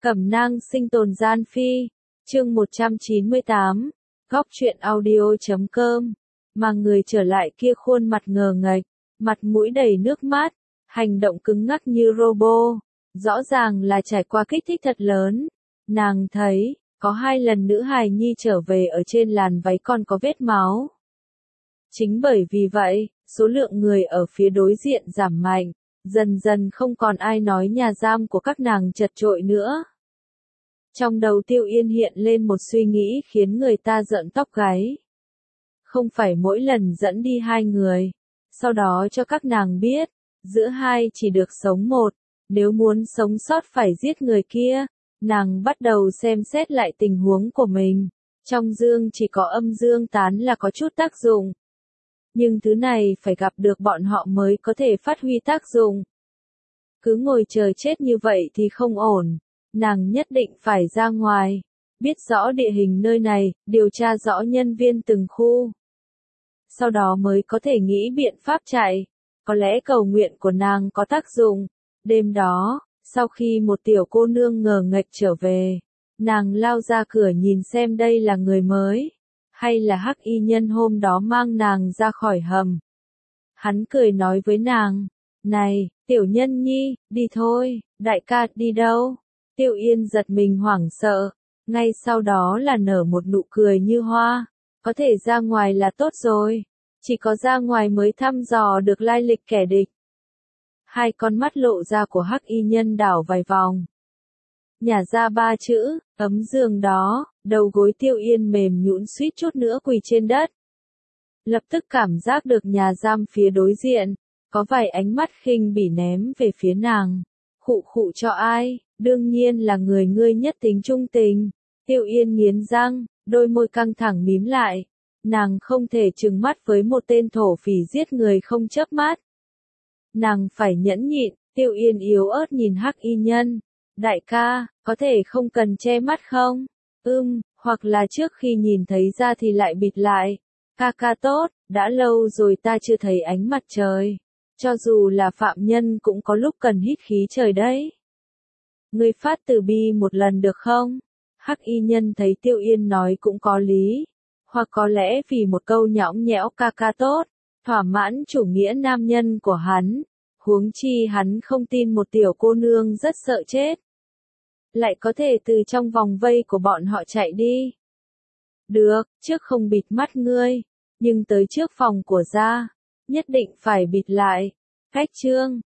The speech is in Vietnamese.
Cẩm nang sinh tồn gian phi, chương 198, góc truyện audio.com, mà người trở lại kia khuôn mặt ngờ nghệch, mặt mũi đầy nước mắt, hành động cứng ngắc như robot, rõ ràng là trải qua kích thích thật lớn. Nàng thấy, có 2 lần nữ hài nhi trở về ở trên làn váy còn có vết máu. Chính bởi vì vậy, số lượng người ở phía đối diện giảm mạnh, dần dần không còn ai nói nhà giam của các nàng chật chội nữa. Trong đầu Tiêu Yên hiện lên một suy nghĩ khiến người ta rợn tóc gáy. Không phải mỗi lần dẫn đi 2 người, sau đó cho các nàng biết, giữa 2 chỉ được sống 1, nếu muốn sống sót phải giết người kia, nàng bắt đầu xem xét lại tình huống của mình. Trong dương chỉ có âm dương tán là có chút tác dụng. Nhưng thứ này phải gặp được bọn họ mới có thể phát huy tác dụng. Cứ ngồi chờ chết như vậy thì không ổn. Nàng nhất định phải ra ngoài, biết rõ địa hình nơi này, điều tra rõ nhân viên từng khu. Sau đó mới có thể nghĩ biện pháp chạy. Có lẽ cầu nguyện của nàng có tác dụng. Đêm đó, sau khi một tiểu cô nương ngờ nghệch trở về, nàng lao ra cửa nhìn xem đây là người mới, hay là hắc y nhân hôm đó mang nàng ra khỏi hầm. Hắn cười nói với nàng, này, tiểu nhân nhi, đi thôi, đại ca đi đâu? Tiêu Yên giật mình hoảng sợ, ngay sau đó là nở một nụ cười như hoa, có thể ra ngoài là tốt rồi, chỉ có ra ngoài mới thăm dò được lai lịch kẻ địch. 2 con mắt lộ ra của hắc y nhân đảo vài vòng. Nhả ra 3 chữ, ấm giường đó, đầu gối Tiêu Yên mềm nhũn suýt chút nữa quỳ trên đất. Lập tức cảm giác được nhà giam phía đối diện, có vài ánh mắt khinh bỉ ném về phía nàng. Khụ khụ cho ai, đương nhiên là người ngươi nhất tính trung tình. Tiêu Yên nghiến răng, đôi môi căng thẳng mím lại. Nàng không thể trừng mắt với một tên thổ phỉ giết người không chớp mắt. Nàng phải nhẫn nhịn. Tiêu Yên yếu ớt nhìn hắc y nhân. Đại ca, có thể không cần che mắt không? Hoặc là trước khi nhìn thấy ra thì lại bịt lại. Ca ca tốt, đã lâu rồi ta chưa thấy ánh mặt trời. Cho dù là phạm nhân cũng có lúc cần hít khí trời đấy. Ngươi phát từ bi một lần được không? Hắc y nhân thấy Tiêu Yên nói cũng có lý. Hoặc có lẽ vì một câu nhõng nhẽo ca ca tốt, thỏa mãn chủ nghĩa nam nhân của hắn. Huống chi hắn không tin một tiểu cô nương rất sợ chết. Lại có thể từ trong vòng vây của bọn họ chạy đi. Được, trước không bịt mắt ngươi, nhưng tới trước phòng của gia, nhất định phải bịt lại. Cách chương